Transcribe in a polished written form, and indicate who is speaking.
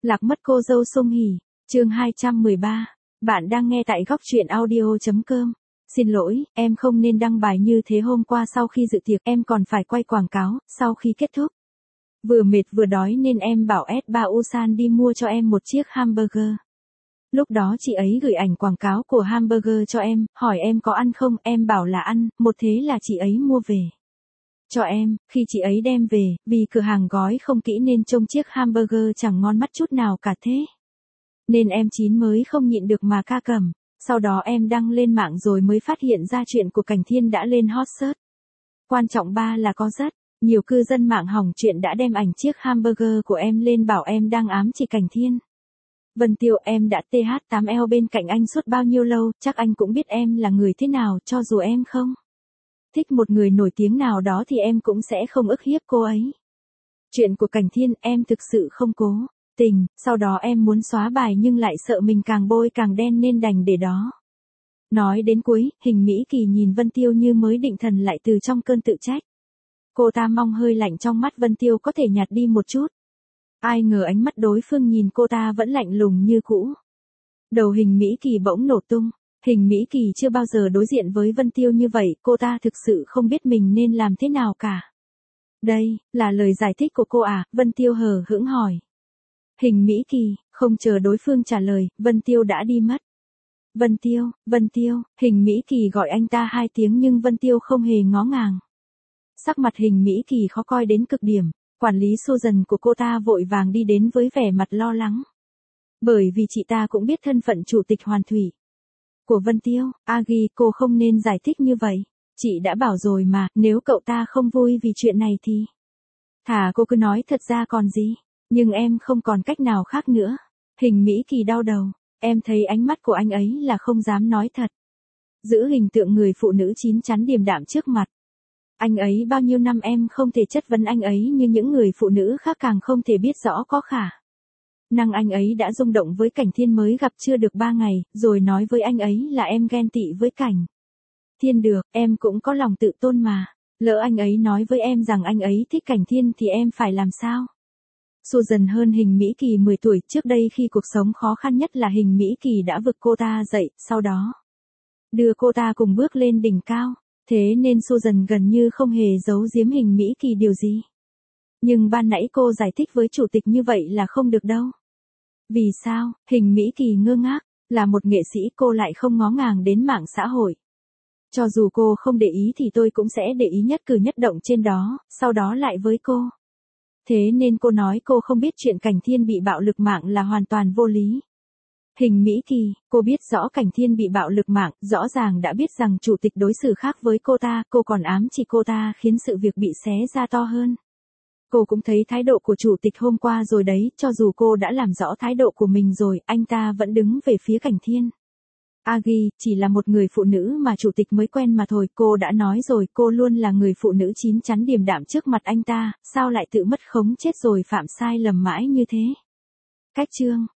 Speaker 1: Lạc mất cô dâu Song Hỷ, chương 213. Bạn đang nghe tại góc truyện audio.com. Xin lỗi, em không nên đăng bài như thế hôm qua sau khi dự tiệc em còn phải quay quảng cáo, sau khi kết thúc. Vừa mệt vừa đói nên em bảo S3 Ulsan đi mua cho em một chiếc hamburger. Lúc đó chị ấy gửi ảnh quảng cáo của hamburger cho em, hỏi em có ăn không, em bảo là ăn, một thế là chị ấy mua về cho em. Khi chị ấy đem về, vì cửa hàng gói không kỹ nên trông chiếc hamburger chẳng ngon mắt chút nào cả thế. Nên em chín mới không nhịn được mà ca cẩm. Sau đó em đăng lên mạng rồi mới phát hiện ra chuyện của Cảnh Thiên đã lên hot search. Quan trọng ba là có rất nhiều cư dân mạng hỏng chuyện đã đem ảnh chiếc hamburger của em lên bảo em đang ám chỉ Cảnh Thiên. Vân Tiêu, em đã TH8L bên cạnh anh suốt bao nhiêu lâu, chắc anh cũng biết em là người thế nào, cho dù em không thích một người nổi tiếng nào đó thì em cũng sẽ không ức hiếp cô ấy. Chuyện của Cảnh Thiên em thực sự không cố tình, sau đó em muốn xóa bài nhưng lại sợ mình càng bôi càng đen nên đành để đó. Nói đến cuối, Hình Mỹ Kỳ nhìn Vân Tiêu như mới định thần lại từ trong cơn tự trách. Cô ta mong hơi lạnh trong mắt Vân Tiêu có thể nhạt đi một chút. Ai ngờ ánh mắt đối phương nhìn cô ta vẫn lạnh lùng như cũ. Đầu Hình Mỹ Kỳ bỗng nổ tung. Hình Mỹ Kỳ chưa bao giờ đối diện với Vân Tiêu như vậy, cô ta thực sự không biết mình nên làm thế nào cả. Đây, là lời giải thích của cô à? Vân Tiêu hờ hững hỏi. Hình Mỹ Kỳ, không chờ đối phương trả lời, Vân Tiêu đã đi mất. Vân Tiêu, Hình Mỹ Kỳ gọi anh ta 2 tiếng nhưng Vân Tiêu không hề ngó ngàng. Sắc mặt Hình Mỹ Kỳ khó coi đến cực điểm, quản lý Susan của cô ta vội vàng đi đến với vẻ mặt lo lắng. Bởi vì chị ta cũng biết thân phận chủ tịch Hoàn Thủy của Vân Tiêu. Agi, cô không nên giải thích như vậy. Chị đã bảo rồi mà, nếu cậu ta không vui vì chuyện này thì thà cô cứ nói thật ra còn gì. Nhưng em không còn cách nào khác nữa. Hình Mỹ Kỳ đau đầu. Em thấy ánh mắt của anh ấy là không dám nói thật. Giữ hình tượng người phụ nữ chín chắn điềm đạm trước mặt anh ấy bao nhiêu năm em không thể chất vấn anh ấy như những người phụ nữ khác, càng không thể biết rõ có khả năng anh ấy đã rung động với Cảnh Thiên mới gặp chưa được 3 ngày, rồi nói với anh ấy là em ghen tị với Cảnh Thiên. Được, em cũng có lòng tự tôn mà. Lỡ anh ấy nói với em rằng anh ấy thích Cảnh Thiên thì em phải làm sao? Susan hơn Hình Mỹ Kỳ 10 tuổi, trước đây khi cuộc sống khó khăn nhất là Hình Mỹ Kỳ đã vực cô ta dậy, sau đó đưa cô ta cùng bước lên đỉnh cao. Thế nên Susan gần như không hề giấu giếm Hình Mỹ Kỳ điều gì. Nhưng ban nãy cô giải thích với chủ tịch như vậy là không được đâu. Vì sao? Hình Mỹ Kỳ ngơ ngác, là một nghệ sĩ cô lại không ngó ngàng đến mạng xã hội. Cho dù cô không để ý thì tôi cũng sẽ để ý nhất cử nhất động trên đó, sau đó lại với cô. Thế nên cô nói cô không biết chuyện Cảnh Thiên bị bạo lực mạng là hoàn toàn vô lý. Hình Mỹ Kỳ, cô biết rõ Cảnh Thiên bị bạo lực mạng, rõ ràng đã biết rằng chủ tịch đối xử khác với cô còn ám chỉ cô ta khiến sự việc bị xé ra to hơn. Cô cũng thấy thái độ của chủ tịch hôm qua rồi đấy, cho dù cô đã làm rõ thái độ của mình rồi, anh ta vẫn đứng về phía Cảnh Thiên. Agi, chỉ là một người phụ nữ mà chủ tịch mới quen mà thôi, cô đã nói rồi, cô luôn là người phụ nữ chín chắn điềm đạm trước mặt anh ta, sao lại tự mất khống chết rồi phạm sai lầm mãi như thế? Cách chương